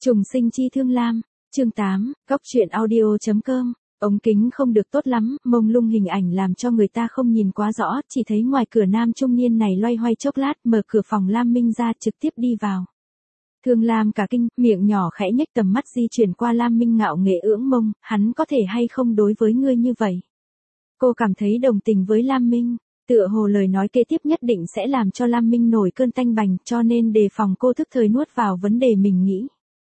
Trùng sinh chi Thương Lam, chương 8, góc truyện audio.com. Ống kính không được tốt lắm, mông lung hình ảnh làm cho người ta không nhìn quá rõ, chỉ thấy ngoài cửa nam trung niên này loay hoay chốc lát, mở cửa phòng Lam Minh ra trực tiếp đi vào. Thương Lam cả kinh, miệng nhỏ khẽ nhếch, tầm mắt di chuyển qua Lam Minh ngạo nghễ ưỡng mông, hắn có thể hay không đối với ngươi như vậy. Cô cảm thấy đồng tình với Lam Minh, tựa hồ lời nói kế tiếp nhất định sẽ làm cho Lam Minh nổi cơn tanh bành, cho nên đề phòng cô thức thời nuốt vào vấn đề mình nghĩ.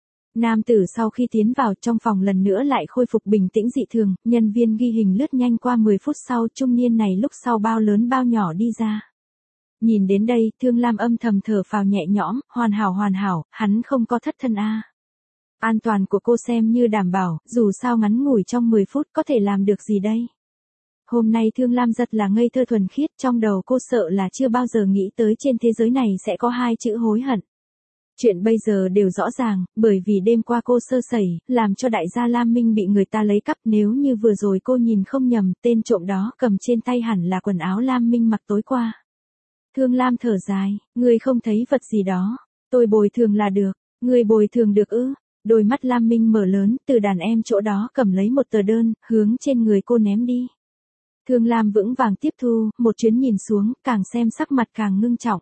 Nam tử sau khi tiến vào trong phòng lần nữa lại khôi phục bình tĩnh dị thường, nhân viên ghi hình lướt nhanh qua 10 phút sau, trung niên này lúc sau bao lớn bao nhỏ đi ra. Nhìn đến đây, Thương Lam âm thầm thở phào nhẹ nhõm, hoàn hảo, hắn không có thất thân a. An toàn của cô xem như đảm bảo, dù sao ngắn ngủi trong 10 phút có thể làm được gì đây. Hôm nay Thương Lam rất là ngây thơ thuần khiết, trong đầu cô sợ là chưa bao giờ nghĩ tới trên thế giới này sẽ có hai chữ hối hận. Chuyện bây giờ đều rõ ràng, bởi vì đêm qua cô sơ sẩy, làm cho đại gia Lam Minh bị người ta lấy cắp, nếu như vừa rồi cô nhìn không nhầm, tên trộm đó cầm trên tay hẳn là quần áo Lam Minh mặc tối qua. Thương Lam thở dài, ngươi không thấy vật gì đó, tôi bồi thường là được, ngươi bồi thường được ư? Đôi mắt Lam Minh mở lớn, từ đàn em chỗ đó cầm lấy một tờ đơn, hướng trên người cô ném đi. Thương Lam vững vàng tiếp thu, một chuyến nhìn xuống, càng xem sắc mặt càng ngưng trọng.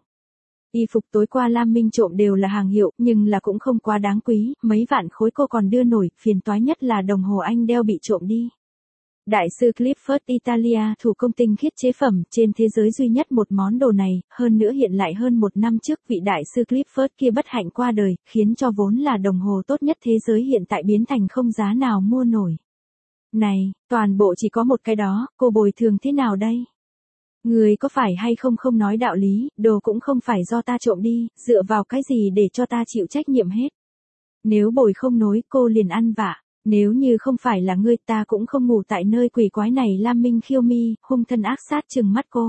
Y phục tối qua Lam Minh trộm đều là hàng hiệu, nhưng là cũng không quá đáng quý, mấy vạn khối cô còn đưa nổi, phiền toái nhất là đồng hồ anh đeo bị trộm đi. Đại sư Clifford Italia, thủ công tinh khiết chế phẩm, trên thế giới duy nhất một món đồ này, hơn nữa hiện lại hơn một năm trước vị đại sư Clifford kia bất hạnh qua đời, khiến cho vốn là đồng hồ tốt nhất thế giới hiện tại biến thành không giá nào mua nổi. Này, toàn bộ chỉ có một cái đó, cô bồi thường thế nào đây? Người có phải hay không không nói đạo lý, đồ cũng không phải do ta trộm đi, dựa vào cái gì để cho ta chịu trách nhiệm hết. Nếu bồi không nối, cô liền ăn vạ, nếu như không phải là ngươi ta cũng không ngủ tại nơi quỷ quái này. Lam Minh khiêu mi, hung thân ác sát trừng mắt cô.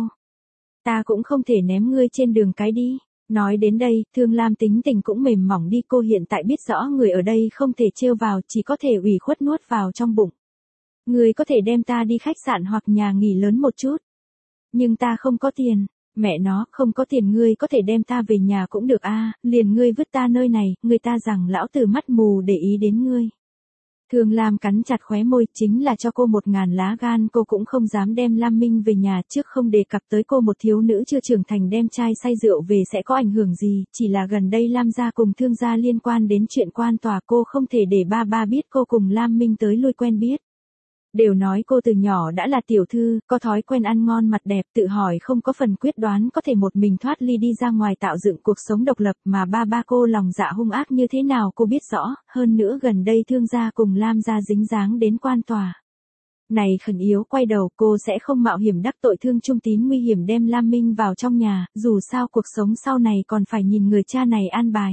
Ta cũng không thể ném ngươi trên đường cái đi. Nói đến đây, Thương Lam tính tình cũng mềm mỏng đi, cô hiện tại biết rõ người ở đây không thể trêu vào, chỉ có thể ủy khuất nuốt vào trong bụng. Ngươi có thể đem ta đi khách sạn hoặc nhà nghỉ lớn một chút. Nhưng ta không có tiền, mẹ nó, không có tiền ngươi có thể đem ta về nhà cũng được a, liền ngươi vứt ta nơi này, người ta rằng lão tử mắt mù để ý đến ngươi. Thương Lam cắn chặt khóe môi, chính là cho cô 1000 lá gan cô cũng không dám đem Lam Minh về nhà, trước không đề cập tới cô một thiếu nữ chưa trưởng thành đem chai say rượu về sẽ có ảnh hưởng gì, chỉ là gần đây Lam gia cùng Thương gia liên quan đến chuyện quan tòa, cô không thể để ba biết cô cùng Lam Minh tới lui quen biết. Đều nói cô từ nhỏ đã là tiểu thư, có thói quen ăn ngon mặt đẹp, tự hỏi không có phần quyết đoán có thể một mình thoát ly đi ra ngoài tạo dựng cuộc sống độc lập, mà ba cô lòng dạ hung ác như thế nào cô biết rõ, hơn nữa gần đây Thương gia cùng Lam gia dính dáng đến quan tòa. Này khẩn yếu quay đầu, cô sẽ không mạo hiểm đắc tội Thương Trung Tín nguy hiểm đem Lam Minh vào trong nhà, dù sao cuộc sống sau này còn phải nhìn người cha này an bài.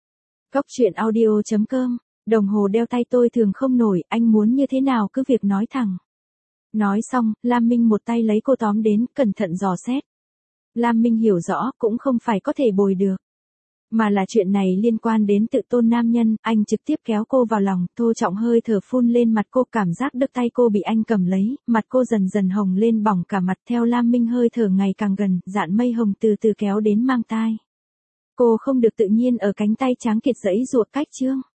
Góc truyện audio.com. Đồng hồ đeo tay tôi thường không nổi, anh muốn như thế nào cứ việc nói thẳng. Nói xong, Lam Minh một tay lấy cô tóm đến, cẩn thận dò xét. Lam Minh hiểu rõ, cũng không phải có thể bồi được. Mà là chuyện này liên quan đến tự tôn nam nhân, anh trực tiếp kéo cô vào lòng, thô trọng hơi thở phun lên mặt cô, cảm giác đứt tay cô bị anh cầm lấy, mặt cô dần dần hồng lên bỏng cả mặt, theo Lam Minh hơi thở ngày càng gần, dạn mây hồng từ từ kéo đến mang tai. Cô không được tự nhiên ở cánh tay trắng kiệt giãy giụa cách chương.